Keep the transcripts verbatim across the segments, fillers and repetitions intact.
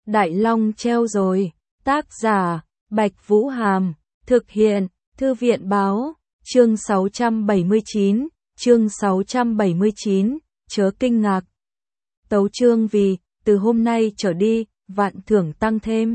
Đại Long treo rồi. Tác giả, Bạch Vũ Hàm. Thực hiện, Thư viện Báo. Chương sáu trăm bảy mươi chín. Chương sáu trăm bảy mươi chín. Chớ kinh ngạc. Tấu chương vì, từ hôm nay trở đi, vạn thưởng tăng thêm.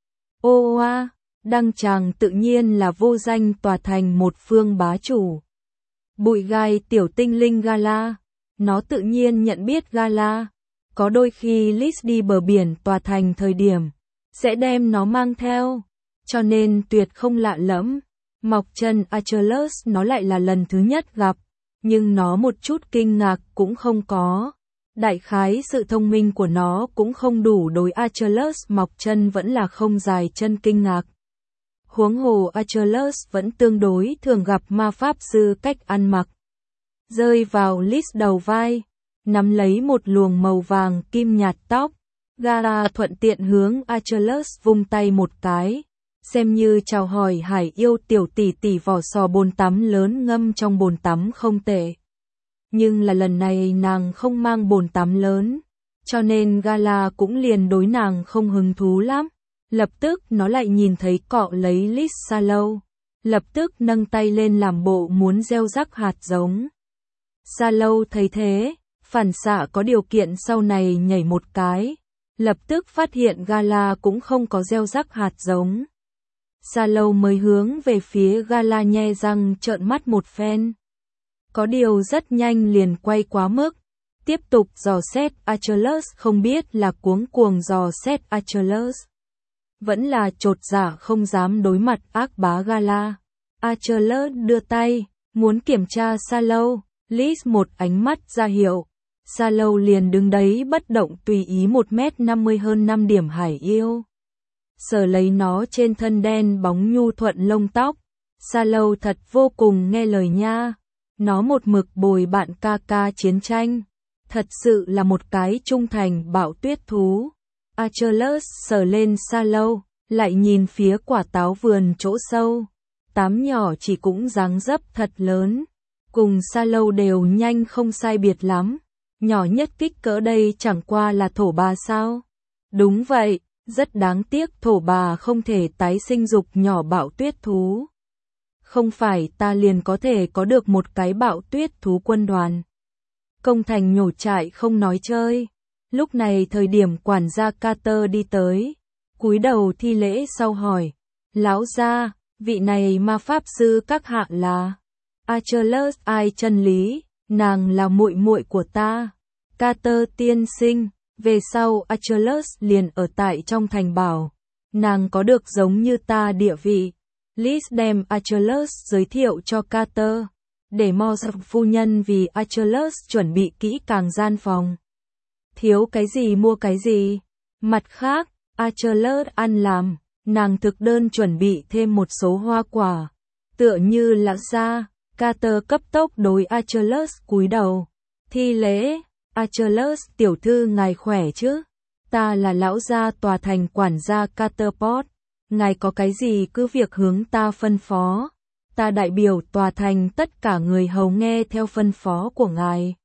Ô oa, Đăng Tràng tự nhiên là vô danh tòa thành một phương bá chủ. Bụi gai tiểu tinh linh Gala. Nó tự nhiên nhận biết Gala. Có đôi khi Liz đi bờ biển tòa thành thời điểm, sẽ đem nó mang theo. Cho nên tuyệt không lạ lẫm. Mọc chân Achilles nó lại là lần thứ nhất gặp. Nhưng nó một chút kinh ngạc cũng không có. Đại khái sự thông minh của nó cũng không đủ đối Achilles mọc chân vẫn là không dài chân kinh ngạc. Huống hồ Achilles vẫn tương đối thường gặp ma pháp sư cách ăn mặc. Rơi vào Liz đầu vai, nắm lấy một luồng màu vàng kim nhạt tóc. Gala thuận tiện hướng Achilles vung tay một cái, xem như chào hỏi hải yêu tiểu tỷ tỷ vỏ sò bồn tắm lớn ngâm trong bồn tắm không tệ. Nhưng là lần này nàng không mang bồn tắm lớn, cho nên Gala cũng liền đối nàng không hứng thú lắm. Lập tức nó lại nhìn thấy cọ lấy Liz Sallow, lập tức nâng tay lên làm bộ muốn gieo rắc hạt giống. Sallow thấy thế, phản xạ có điều kiện sau này nhảy một cái, lập tức phát hiện Gala cũng không có gieo rắc hạt giống. Sallow mới hướng về phía Gala nhe răng trợn mắt một phen. Có điều rất nhanh liền quay quá mức, tiếp tục dò xét Achilles, không biết là cuống cuồng dò xét Achilles, vẫn là chột dạ không dám đối mặt ác bá Gala. Achilles đưa tay, muốn kiểm tra Sallow, Liz một ánh mắt ra hiệu. Sallow liền đứng đấy bất động tùy ý một mét năm mươi hơn năm điểm hải yêu. Sờ lấy nó trên thân đen bóng nhu thuận lông tóc. Sallow thật vô cùng nghe lời nha. Nó một mực bồi bạn ca ca chiến tranh. Thật sự là một cái trung thành bạo tuyết thú. Achilles sờ lên Sallow, lại nhìn phía quả táo vườn chỗ sâu. Tám nhỏ chỉ cũng dáng dấp thật lớn. Cùng Sallow đều nhanh không sai biệt lắm. Nhỏ nhất kích cỡ đây chẳng qua là thổ bà sao? Đúng vậy, rất đáng tiếc thổ bà không thể tái sinh dục nhỏ bạo tuyết thú. Không phải ta liền có thể có được một cái bạo tuyết thú quân đoàn. Công thành nhổ trại không nói chơi. Lúc này thời điểm quản gia Carter đi tới, cúi đầu thi lễ sau hỏi, lão gia, vị này ma pháp sư các hạ là? Achilles ai chân lý, nàng là muội muội của ta. Carter tiên sinh, về sau Achilles liền ở tại trong thành bảo, nàng có được giống như ta địa vị. Liz đem Achilles giới thiệu cho Carter, để Moss phu nhân vì Achilles chuẩn bị kỹ càng gian phòng. Thiếu cái gì mua cái gì. Mặt khác, Achilles ăn làm, nàng thực đơn chuẩn bị thêm một số hoa quả, tựa như lão gia. Carter cấp tốc đối Achilles cúi đầu, thi lễ. Achilles tiểu thư ngài khỏe chứ? Ta là lão gia tòa thành quản gia Carterport, ngài có cái gì cứ việc hướng ta phân phó, ta đại biểu tòa thành tất cả người hầu nghe theo phân phó của ngài.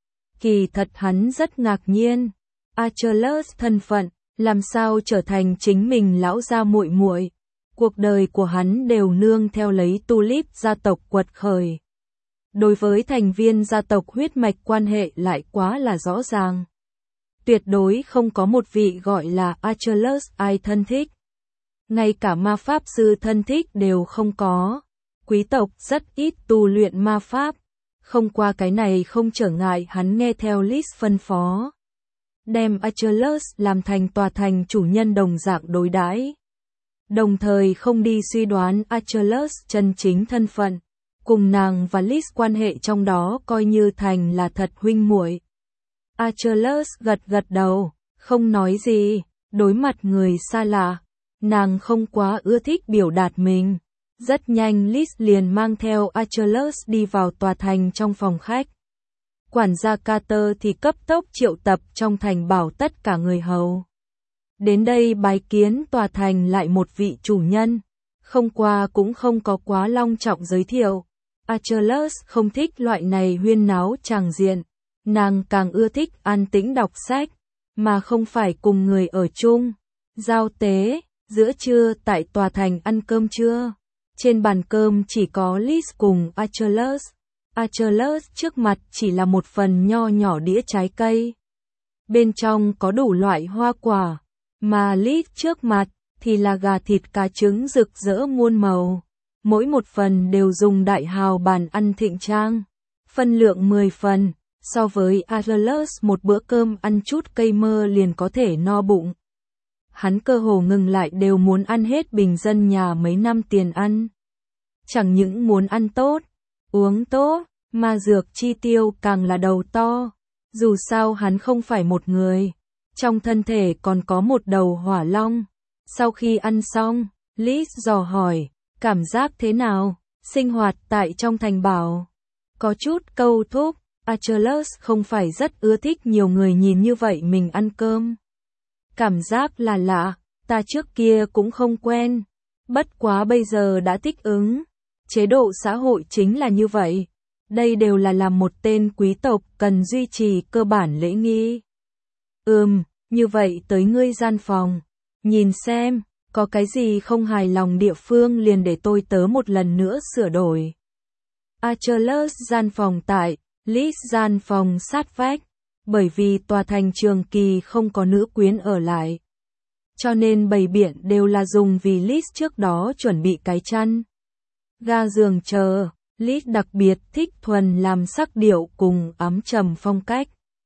Kỳ thật hắn rất ngạc nhiên, Achilles thân phận, làm sao trở thành chính mình lão gia muội muội. Cuộc đời của hắn đều nương theo lấy Tulip gia tộc quật khởi. Đối với thành viên gia tộc huyết mạch quan hệ lại quá là rõ ràng. Tuyệt đối không có một vị gọi là Achilles ai thân thích. Ngay cả ma pháp sư thân thích đều không có. Quý tộc rất ít tu luyện ma pháp. Không qua cái này không trở ngại hắn nghe theo Liz phân phó. Đem Achilles làm thành tòa thành chủ nhân đồng dạng đối đãi. Đồng thời không đi suy đoán Achilles chân chính thân phận. Cùng nàng và Liz quan hệ trong đó coi như thành là thật huynh muội. Achilles gật gật đầu, không nói gì, đối mặt người xa lạ, nàng không quá ưa thích biểu đạt mình. Rất nhanh Liz liền mang theo Achilles đi vào tòa thành trong phòng khách. Quản gia Carter thì cấp tốc triệu tập trong thành bảo tất cả người hầu. Đến đây bái kiến tòa thành lại một vị chủ nhân, không qua cũng không có quá long trọng giới thiệu. Achilles không thích loại này huyên náo tràng diện, nàng càng ưa thích an tĩnh đọc sách, mà không phải cùng người ở chung. Giao tế, giữa trưa tại tòa thành ăn cơm trưa. Trên bàn cơm chỉ có Liz cùng Achilles. Achilles trước mặt chỉ là một phần nho nhỏ đĩa trái cây. Bên trong có đủ loại hoa quả, mà Liz trước mặt thì là gà thịt cá trứng rực rỡ muôn màu. Mỗi một phần đều dùng đại hào bàn ăn thịnh trang. Phân lượng mười phần, so với Achilles một bữa cơm ăn chút cây mơ liền có thể no bụng. Hắn cơ hồ ngừng lại đều muốn ăn hết bình dân nhà mấy năm tiền ăn. Chẳng những muốn ăn tốt, uống tốt, mà dược chi tiêu càng là đầu to. Dù sao hắn không phải một người, trong thân thể còn có một đầu hỏa long. Sau khi ăn xong, Liz dò hỏi, cảm giác thế nào, sinh hoạt tại trong thành bảo. Có chút câu thúc, Achilles không phải rất ưa thích nhiều người nhìn như vậy mình ăn cơm. Cảm giác là lạ, ta trước kia cũng không quen. Bất quá bây giờ đã thích ứng. Chế độ xã hội chính là như vậy. Đây đều là làm một tên quý tộc cần duy trì cơ bản lễ nghi. Ừm, như vậy tới ngươi gian phòng. Nhìn xem, có cái gì không hài lòng địa phương liền để tôi tớ một lần nữa sửa đổi. Achilles gian phòng tại, Liz gian phòng sát vách. Bởi vì tòa thành trường kỳ không có nữ quyến ở lại. Cho nên bày biện đều là dùng vì Liz trước đó chuẩn bị cái chăn. Ga giường chờ, Liz đặc biệt thích thuần làm sắc điệu cùng ấm trầm phong cách.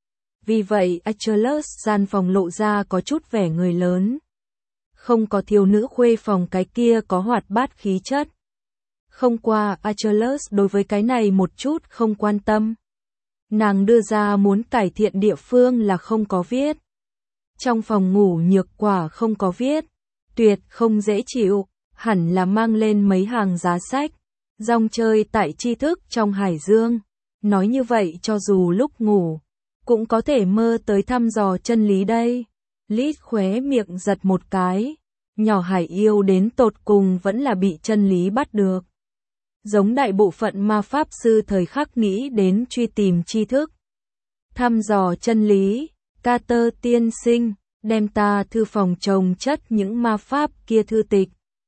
Vì vậy Achilles gian phòng lộ ra có chút vẻ người lớn. Không có thiếu nữ khuê phòng cái kia có hoạt bát khí chất. Không qua Achilles đối với cái này một chút không quan tâm. Nàng đưa ra muốn cải thiện địa phương là không có viết. Trong phòng ngủ nhược quả không có viết. Tuyệt không dễ chịu, hẳn là mang lên mấy hàng giá sách. Rong chơi tại tri thức trong hải dương. Nói như vậy cho dù lúc ngủ, cũng có thể mơ tới thăm dò chân lý đây. Liz khóe miệng giật một cái. Nhỏ hải yêu đến tột cùng vẫn là bị chân lý bắt được. Giống đại bộ phận ma pháp sư thời khắc nghĩ đến truy tìm tri thức. Thăm dò chân lý, Carter tiên sinh, đem ta thư phòng chồng chất những ma pháp kia thư tịch.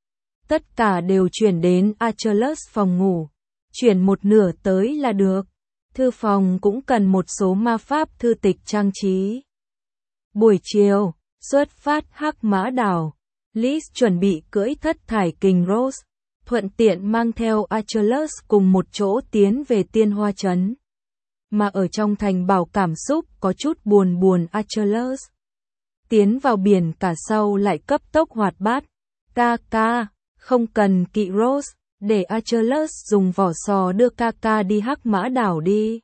Tất cả đều chuyển đến Achilles phòng ngủ. Chuyển một nửa tới là được. Thư phòng cũng cần một số ma pháp thư tịch trang trí. Buổi chiều, xuất phát Hắc Mã Đảo. Liz chuẩn bị cưỡi thất thải kình Rose. Thuận tiện mang theo Achilles cùng một chỗ tiến về Tiên Hoa Trấn. Mà ở trong thành bảo cảm xúc có chút buồn buồn Achilles. Tiến vào biển cả sau lại cấp tốc hoạt bát. Ca ca, không cần kỵ Rose, để Achilles dùng vỏ sò đưa ca ca đi Hắc Mã Đảo đi.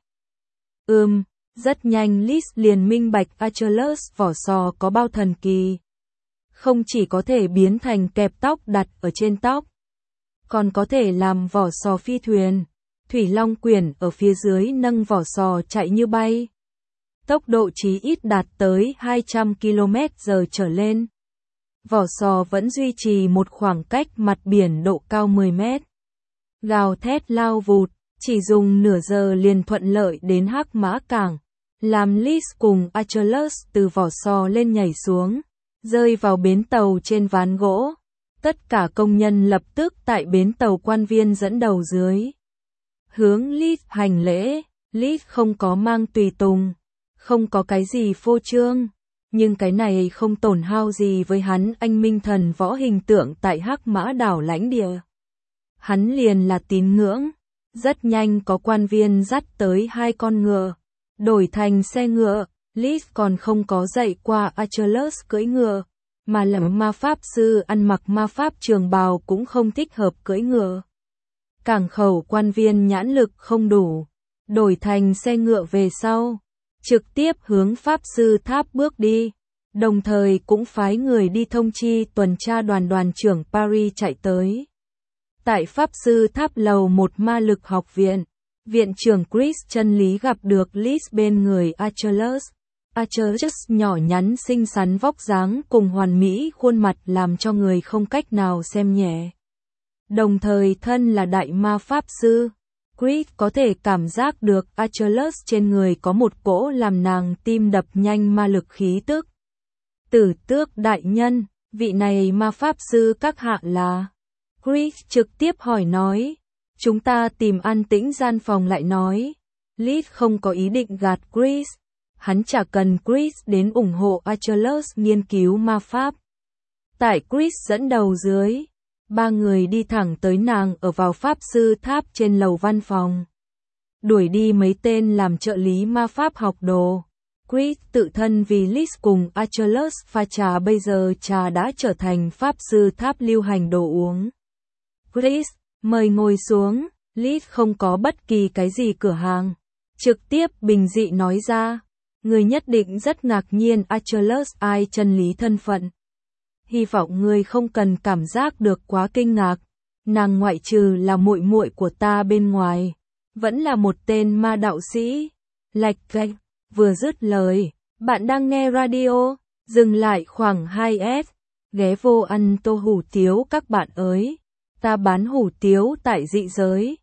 Ừm, rất nhanh Liz liền minh bạch Achilles vỏ sò có bao thần kỳ. Không chỉ có thể biến thành kẹp tóc đặt ở trên tóc, còn có thể làm vỏ sò phi thuyền. Thủy Long Quyển ở phía dưới nâng vỏ sò chạy như bay. Tốc độ chí ít đạt tới hai trăm ki lô mét giờ trở lên. Vỏ sò vẫn duy trì một khoảng cách mặt biển độ cao mười mét. Gào thét lao vụt, chỉ dùng nửa giờ liền thuận lợi đến Hắc Mã Cảng. Làm Liz cùng Achilles từ vỏ sò lên nhảy xuống, rơi vào bến tàu trên ván gỗ. Tất cả công nhân lập tức tại bến tàu quan viên dẫn đầu dưới. Hướng Liz hành lễ, Liz không có mang tùy tùng, không có cái gì phô trương, nhưng cái này không tổn hao gì với hắn anh minh thần võ hình tượng tại Hắc Mã Đảo lãnh địa. Hắn liền là tín ngưỡng, rất nhanh có quan viên dắt tới hai con ngựa, đổi thành xe ngựa, Liz còn không có dạy qua Achilles cưỡi ngựa. Mà là ma pháp sư ăn mặc ma pháp trường bào cũng không thích hợp cưỡi ngựa. Cảng khẩu quan viên nhãn lực không đủ, đổi thành xe ngựa về sau, trực tiếp hướng pháp sư tháp bước đi, đồng thời cũng phái người đi thông chi tuần tra đoàn đoàn trưởng Paris chạy tới. Tại pháp sư tháp lầu một ma lực học viện, viện trưởng Chris chân lý gặp được Liz bên người Achilles. Achilles nhỏ nhắn xinh xắn vóc dáng cùng hoàn mỹ khuôn mặt làm cho người không cách nào xem nhẹ. Đồng thời thân là đại ma pháp sư, Chris có thể cảm giác được Achilles trên người có một cỗ làm nàng tim đập nhanh ma lực khí tức. Tử Tước đại nhân, Vị này ma pháp sư các hạ là? Chris trực tiếp hỏi nói. Chúng ta tìm an tĩnh gian phòng lại nói. Liz không có ý định gạt Chris. Hắn chả cần Chris đến ủng hộ Achilles nghiên cứu ma pháp. Tại Chris dẫn đầu dưới, ba người đi thẳng tới nàng ở vào pháp sư tháp trên lầu văn phòng. Đuổi đi mấy tên làm trợ lý ma pháp học đồ. Chris tự thân vì Liz cùng Achilles pha trà, bây giờ trà đã trở thành pháp sư tháp lưu hành đồ uống. Chris, mời ngồi xuống. Liz không có bất kỳ cái gì cửa hàng. Trực tiếp bình dị nói ra. Người nhất định rất ngạc nhiên Achilles ai chân lý thân phận. Hy vọng người không cần cảm giác được quá kinh ngạc. Nàng ngoại trừ là muội muội của ta bên ngoài, vẫn là một tên ma đạo sĩ. Lạch cạch, vừa dứt lời, bạn đang nghe radio, dừng lại khoảng hai S, ghé vô ăn tô hủ tiếu các bạn ơi. Ta bán hủ tiếu tại dị giới.